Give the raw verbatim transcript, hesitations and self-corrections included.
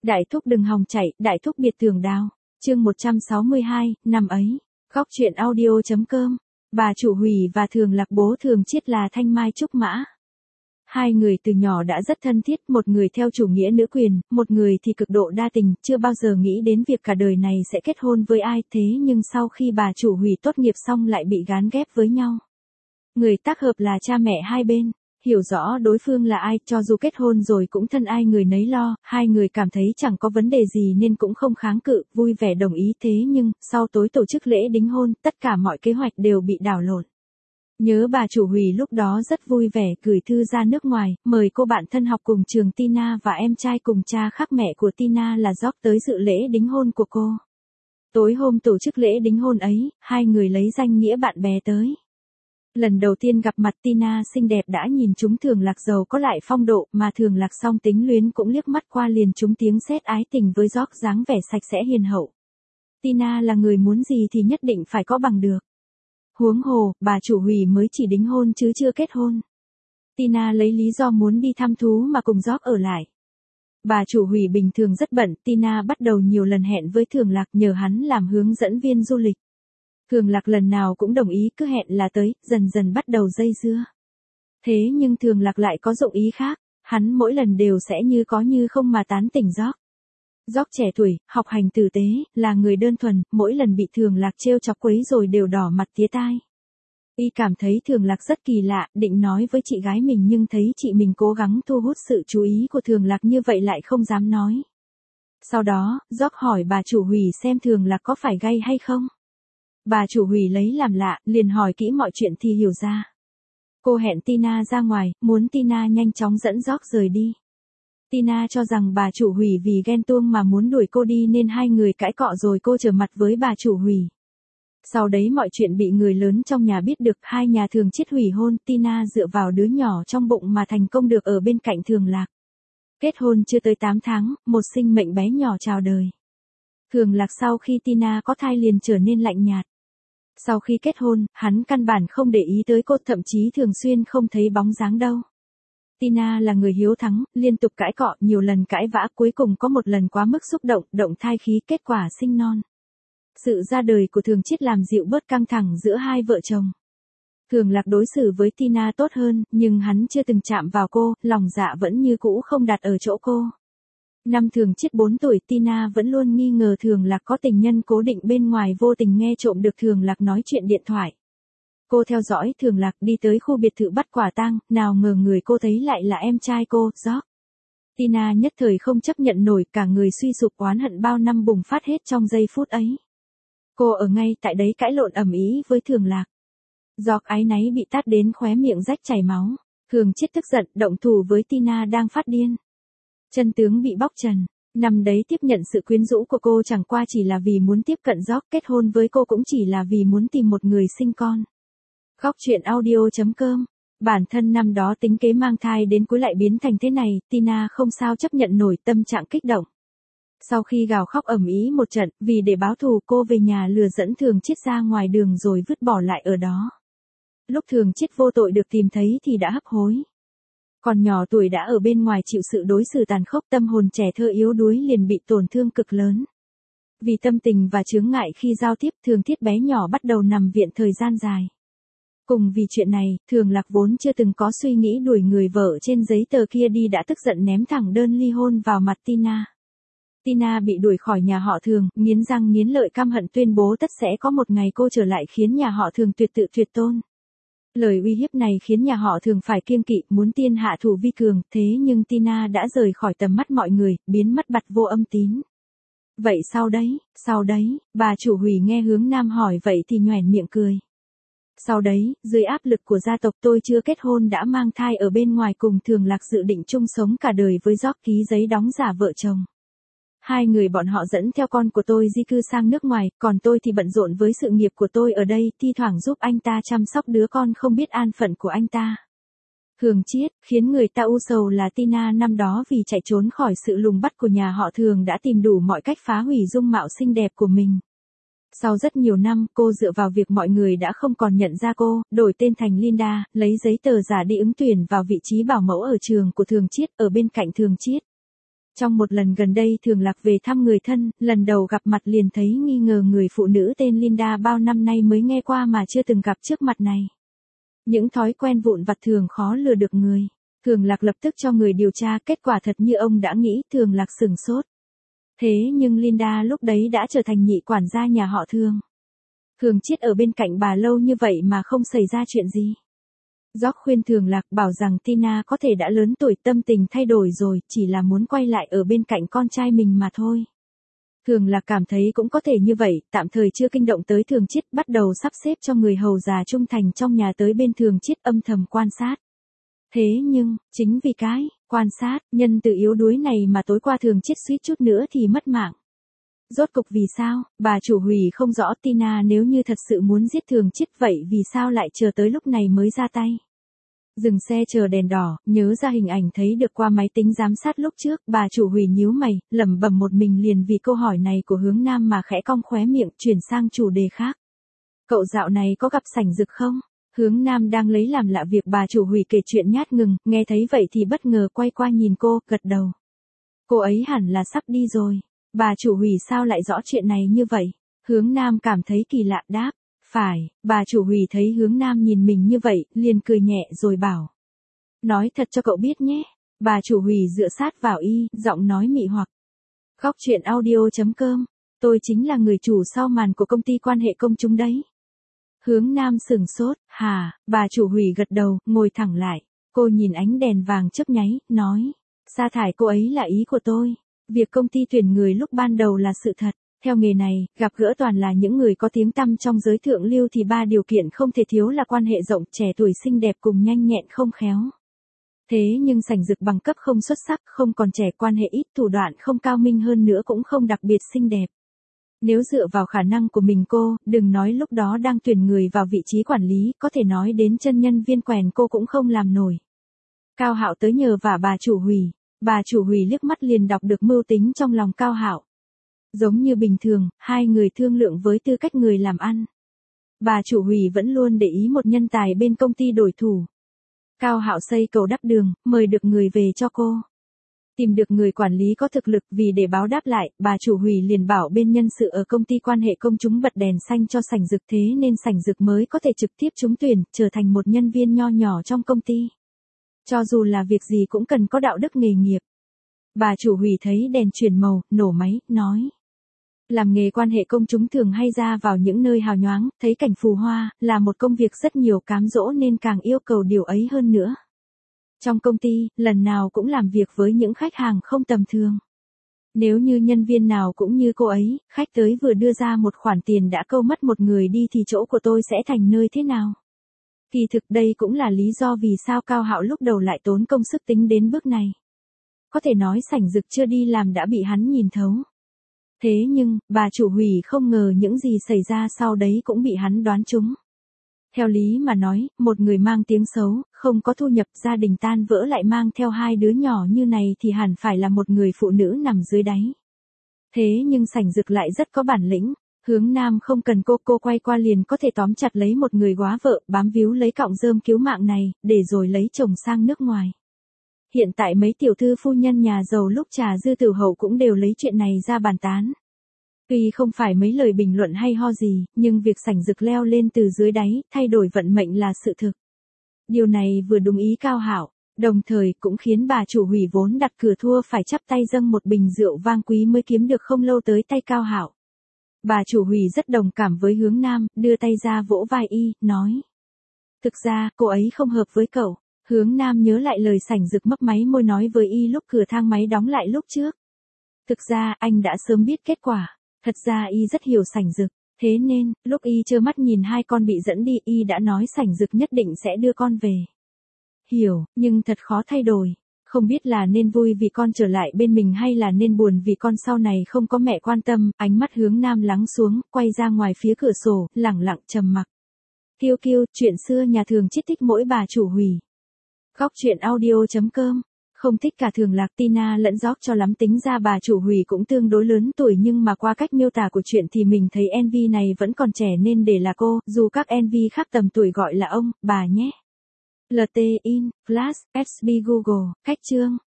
Đại thúc đừng hòng chạy, đại thúc biệt tường đào. Chương một trăm sáu mươi hai, năm ấy. Góc truyện audio.com. Bà chủ Hủy và Thường Lạc bố Thường Chiết là Thanh Mai Trúc Mã. Hai người từ nhỏ đã rất thân thiết, một người theo chủ nghĩa nữ quyền, một người thì cực độ đa tình, chưa bao giờ nghĩ đến việc cả đời này sẽ kết hôn với ai, thế nhưng sau khi bà chủ Hủy tốt nghiệp xong lại bị gán ghép với nhau. Người tác hợp là cha mẹ hai bên. Hiểu rõ đối phương là ai, cho dù kết hôn rồi cũng thân ai người nấy lo, hai người cảm thấy chẳng có vấn đề gì nên cũng không kháng cự, vui vẻ đồng ý, thế nhưng, sau tối tổ chức lễ đính hôn, tất cả mọi kế hoạch đều bị đảo lộn. Nhớ bà chủ Hủy lúc đó rất vui vẻ gửi thư ra nước ngoài, mời cô bạn thân học cùng trường Tina và em trai cùng cha khác mẹ của Tina là Jock tới dự lễ đính hôn của cô. Tối hôm tổ chức lễ đính hôn ấy, hai người lấy danh nghĩa bạn bè tới. Lần đầu tiên gặp mặt Tina xinh đẹp đã nhìn chúng Thường Lạc giàu có lại phong độ, mà Thường Lạc song tính luyến cũng liếc mắt qua liền trúng tiếng sét ái tình với Jock dáng vẻ sạch sẽ hiền hậu. Tina là người muốn gì thì nhất định phải có bằng được. Huống hồ, bà chủ Hủy mới chỉ đính hôn chứ chưa kết hôn. Tina lấy lý do muốn đi thăm thú mà cùng Jock ở lại. Bà chủ Hủy bình thường rất bận, Tina bắt đầu nhiều lần hẹn với Thường Lạc nhờ hắn làm hướng dẫn viên du lịch. Thường Lạc lần nào cũng đồng ý, cứ hẹn là tới, dần dần bắt đầu dây dưa. Thế nhưng Thường Lạc lại có dụng ý khác, hắn mỗi lần đều sẽ như có như không mà tán tỉnh Jock. Jock trẻ tuổi, học hành tử tế, là người đơn thuần, mỗi lần bị Thường Lạc trêu chọc quấy rồi đều đỏ mặt tía tai. Y cảm thấy Thường Lạc rất kỳ lạ, định nói với chị gái mình nhưng thấy chị mình cố gắng thu hút sự chú ý của Thường Lạc như vậy lại không dám nói. Sau đó, Jock hỏi bà chủ Hủy xem Thường Lạc có phải gay hay không. Bà chủ Hủy lấy làm lạ, liền hỏi kỹ mọi chuyện thì hiểu ra. Cô hẹn Tina ra ngoài, muốn Tina nhanh chóng dẫn Jock rời đi. Tina cho rằng bà chủ Hủy vì ghen tuông mà muốn đuổi cô đi nên hai người cãi cọ rồi cô trở mặt với bà chủ Hủy. Sau đấy mọi chuyện bị người lớn trong nhà biết được, hai nhà Thường Chiết hủy hôn, Tina dựa vào đứa nhỏ trong bụng mà thành công được ở bên cạnh Thường Lạc. Kết hôn chưa tới tám tháng, một sinh mệnh bé nhỏ chào đời. Thường Lạc sau khi Tina có thai liền trở nên lạnh nhạt. Sau khi kết hôn, hắn căn bản không để ý tới cô, thậm chí thường xuyên không thấy bóng dáng đâu. Tina là người hiếu thắng, liên tục cãi cọ, nhiều lần cãi vã, cuối cùng có một lần quá mức xúc động, động thai khí, kết quả sinh non. Sự ra đời của Thường Chiết làm dịu bớt căng thẳng giữa hai vợ chồng. Thường Lạc đối xử với Tina tốt hơn, nhưng hắn chưa từng chạm vào cô, lòng dạ vẫn như cũ không đặt ở chỗ cô. Năm Thường Chiết bốn tuổi, Tina vẫn luôn nghi ngờ Thường Lạc có tình nhân cố định bên ngoài, vô tình nghe trộm được Thường Lạc nói chuyện điện thoại. Cô theo dõi Thường Lạc đi tới khu biệt thự bắt quả tang, nào ngờ người cô thấy lại là em trai cô, Jock. Tina nhất thời không chấp nhận nổi, cả người suy sụp, oán hận bao năm bùng phát hết trong giây phút ấy. Cô ở ngay tại đấy cãi lộn ầm ĩ với Thường Lạc. Jock áy náy bị tát đến khóe miệng rách chảy máu. Thường Chiết tức giận, động thủ với Tina đang phát điên. Chân tướng bị bóc trần. Năm đấy tiếp nhận sự quyến rũ của cô chẳng qua chỉ là vì muốn tiếp cận Jock, kết hôn với cô cũng chỉ là vì muốn tìm một người sinh con. Góc truyện audio.com. Bản thân năm đó tính kế mang thai đến cuối lại biến thành thế này, Tina không sao chấp nhận nổi, tâm trạng kích động. Sau khi gào khóc ầm ĩ một trận, vì để báo thù cô về nhà lừa dẫn Thường Chiết ra ngoài đường rồi vứt bỏ lại ở đó. Lúc Thường Chiết vô tội được tìm thấy thì đã hấp hối. Còn nhỏ tuổi đã ở bên ngoài chịu sự đối xử tàn khốc, tâm hồn trẻ thơ yếu đuối liền bị tổn thương cực lớn. Vì tâm tình và chướng ngại khi giao tiếp, Thường Chiết bé nhỏ bắt đầu nằm viện thời gian dài. Cùng vì chuyện này, Thường Lạc vốn chưa từng có suy nghĩ đuổi người vợ trên giấy tờ kia đi đã tức giận ném thẳng đơn ly hôn vào mặt Tina. Tina bị đuổi khỏi nhà họ Thường, nghiến răng nghiến lợi căm hận tuyên bố tất sẽ có một ngày cô trở lại khiến nhà họ Thường tuyệt tự tuyệt tôn. Lời uy hiếp này khiến nhà họ Thường phải kiêng kỵ, muốn tiên hạ thủ vi cường, thế nhưng Tina đã rời khỏi tầm mắt mọi người, biến mất bặt vô âm tín. Vậy sau đấy, sau đấy, bà chủ Hủy nghe Hướng Nam hỏi vậy thì nhoẻn miệng cười. Sau đấy, dưới áp lực của gia tộc tôi chưa kết hôn đã mang thai ở bên ngoài cùng Thường Lạc dự định chung sống cả đời với Jock, ký giấy đóng giả vợ chồng. Hai người bọn họ dẫn theo con của tôi di cư sang nước ngoài, còn tôi thì bận rộn với sự nghiệp của tôi ở đây, thi thoảng giúp anh ta chăm sóc đứa con không biết an phận của anh ta. Thường Chiết, khiến người ta u sầu là Tina năm đó vì chạy trốn khỏi sự lùng bắt của nhà họ Thường đã tìm đủ mọi cách phá hủy dung mạo xinh đẹp của mình. Sau rất nhiều năm, cô dựa vào việc mọi người đã không còn nhận ra cô, đổi tên thành Linda, lấy giấy tờ giả đi ứng tuyển vào vị trí bảo mẫu ở trường của Thường Chiết, ở bên cạnh Thường Chiết. Trong một lần gần đây Thường Lạc về thăm người thân, lần đầu gặp mặt liền thấy nghi ngờ người phụ nữ tên Linda bao năm nay mới nghe qua mà chưa từng gặp trước mặt này. Những thói quen vụn vặt thường khó lừa được người. Thường Lạc lập tức cho người điều tra, kết quả thật như ông đã nghĩ. Thường Lạc sửng sốt. Thế nhưng Linda lúc đấy đã trở thành nhị quản gia nhà họ Thường. Thường Chiết ở bên cạnh bà lâu như vậy mà không xảy ra chuyện gì. George khuyên Thường Lạc, bảo rằng Tina có thể đã lớn tuổi, tâm tình thay đổi rồi, chỉ là muốn quay lại ở bên cạnh con trai mình mà thôi. Thường Lạc cảm thấy cũng có thể như vậy, tạm thời chưa kinh động tới Thường Chiết, bắt đầu sắp xếp cho người hầu già trung thành trong nhà tới bên Thường Chiết âm thầm quan sát. Thế nhưng, chính vì cái quan sát, nhân từ yếu đuối này mà tối qua Thường Chiết suýt chút nữa thì mất mạng. Rốt cục vì sao, bà chủ Hủy không rõ. Tina nếu như thật sự muốn giết Thường Chiết vậy vì sao lại chờ tới lúc này mới ra tay. Dừng xe chờ đèn đỏ, nhớ ra hình ảnh thấy được qua máy tính giám sát lúc trước, bà chủ Hủy nhíu mày, lẩm bẩm một mình liền vì câu hỏi này của Hướng Nam mà khẽ cong khóe miệng, chuyển sang chủ đề khác. Cậu dạo này có gặp Sảnh Dực không? Hướng Nam đang lấy làm lạ việc bà chủ Hủy kể chuyện nhát ngừng, nghe thấy vậy thì bất ngờ quay qua nhìn cô, gật đầu. Cô ấy hẳn là sắp đi rồi. Bà chủ Hủy sao lại rõ chuyện này như vậy? Hướng Nam cảm thấy kỳ lạ đáp. Phải, bà chủ Hủy thấy Hướng Nam nhìn mình như vậy, liền cười nhẹ rồi bảo. Nói thật cho cậu biết nhé. Bà chủ Hủy dựa sát vào y, giọng nói mị hoặc. Góc truyện audio chấm com. Tôi chính là người chủ sau màn của công ty quan hệ công chúng đấy. Hướng Nam sửng sốt, hả, bà chủ Hủy gật đầu, ngồi thẳng lại. Cô nhìn ánh đèn vàng chớp nháy, nói. Sa thải cô ấy là ý của tôi. Việc công ty tuyển người lúc ban đầu là sự thật. Theo nghề này, gặp gỡ toàn là những người có tiếng tăm trong giới thượng lưu thì ba điều kiện không thể thiếu là quan hệ rộng, trẻ tuổi xinh đẹp cùng nhanh nhẹn không khéo. Thế nhưng Sảnh Dực bằng cấp không xuất sắc, không còn trẻ, quan hệ ít, thủ đoạn không cao minh, hơn nữa cũng không đặc biệt xinh đẹp. Nếu dựa vào khả năng của mình cô, đừng nói lúc đó đang tuyển người vào vị trí quản lý, có thể nói đến chân nhân viên quèn cô cũng không làm nổi. Cao Hạo tới nhờ vả bà chủ Hủy. Bà chủ Hủy liếc mắt liền đọc được mưu tính trong lòng Cao Hạo. Giống như bình thường, hai người thương lượng với tư cách người làm ăn. Bà chủ Hủy vẫn luôn để ý một nhân tài bên công ty đổi thủ. Cao Hạo xây cầu đắp đường, mời được người về cho cô. Tìm được người quản lý có thực lực, vì để báo đáp lại, bà chủ Hủy liền bảo bên nhân sự ở công ty quan hệ công chúng bật đèn xanh cho Sảnh Dực, thế nên Sảnh Dực mới có thể trực tiếp trúng tuyển, trở thành một nhân viên nho nhỏ trong công ty. Cho dù là việc gì cũng cần có đạo đức nghề nghiệp. Bà chủ Hủy thấy đèn chuyển màu, nổ máy, nói. Làm nghề quan hệ công chúng thường hay ra vào những nơi hào nhoáng, thấy cảnh phù hoa, là một công việc rất nhiều cám dỗ nên càng yêu cầu điều ấy hơn nữa. Trong công ty, lần nào cũng làm việc với những khách hàng không tầm thường. Nếu như nhân viên nào cũng như cô ấy, khách tới vừa đưa ra một khoản tiền đã câu mất một người đi thì chỗ của tôi sẽ thành nơi thế nào? Kỳ thực đây cũng là lý do vì sao Cao Hạo lúc đầu lại tốn công sức tính đến bước này. Có thể nói Sảnh Dực chưa đi làm đã bị hắn nhìn thấu. Thế nhưng, bà chủ Hủy không ngờ những gì xảy ra sau đấy cũng bị hắn đoán trúng. Theo lý mà nói, một người mang tiếng xấu, không có thu nhập, gia đình tan vỡ lại mang theo hai đứa nhỏ như này thì hẳn phải là một người phụ nữ nằm dưới đáy. Thế nhưng Sảnh Dực lại rất có bản lĩnh. Hướng Nam không cần cô, cô quay qua liền có thể tóm chặt lấy một người góa vợ, bám víu lấy cọng rơm cứu mạng này, để rồi lấy chồng sang nước ngoài. Hiện tại mấy tiểu thư phu nhân nhà giàu lúc trà dư tử hậu cũng đều lấy chuyện này ra bàn tán. Tuy không phải mấy lời bình luận hay ho gì, nhưng việc Sảnh Dực leo lên từ dưới đáy, thay đổi vận mệnh là sự thực. Điều này vừa đúng ý Cao Hạo, đồng thời cũng khiến bà chủ Hủy vốn đặt cửa thua phải chắp tay dâng một bình rượu vang quý mới kiếm được không lâu tới tay Cao Hạo. Bà chủ Hủy rất đồng cảm với Hướng Nam, đưa tay ra vỗ vai y, nói. Thực ra, cô ấy không hợp với cậu. Hướng Nam nhớ lại lời Sảnh Dực mấp máy môi nói với y lúc cửa thang máy đóng lại lúc trước. Thực ra, anh đã sớm biết kết quả. Thật ra y rất hiểu Sảnh Dực. Thế nên, lúc y trơ mắt nhìn hai con bị dẫn đi, y đã nói Sảnh Dực nhất định sẽ đưa con về. Hiểu, nhưng thật khó thay đổi. Không biết là nên vui vì con trở lại bên mình hay là nên buồn vì con sau này không có mẹ quan tâm. Ánh mắt Hướng Nam lắng xuống, quay ra ngoài phía cửa sổ, lẳng lặng trầm mặc. Kiêu kiêu, chuyện xưa nhà Thường Chiết thích mỗi bà chủ Hủy. Góc truyện audio chấm com. Không thích cả Thường Lạc, Tina lẫn George cho lắm, tính ra bà chủ Hủy cũng tương đối lớn tuổi nhưng mà qua cách miêu tả của chuyện thì mình thấy Envy này vẫn còn trẻ nên để là cô, dù các Envy khác tầm tuổi gọi là ông, bà nhé. lờ tê in, Flash, ét bê Google, cách chương.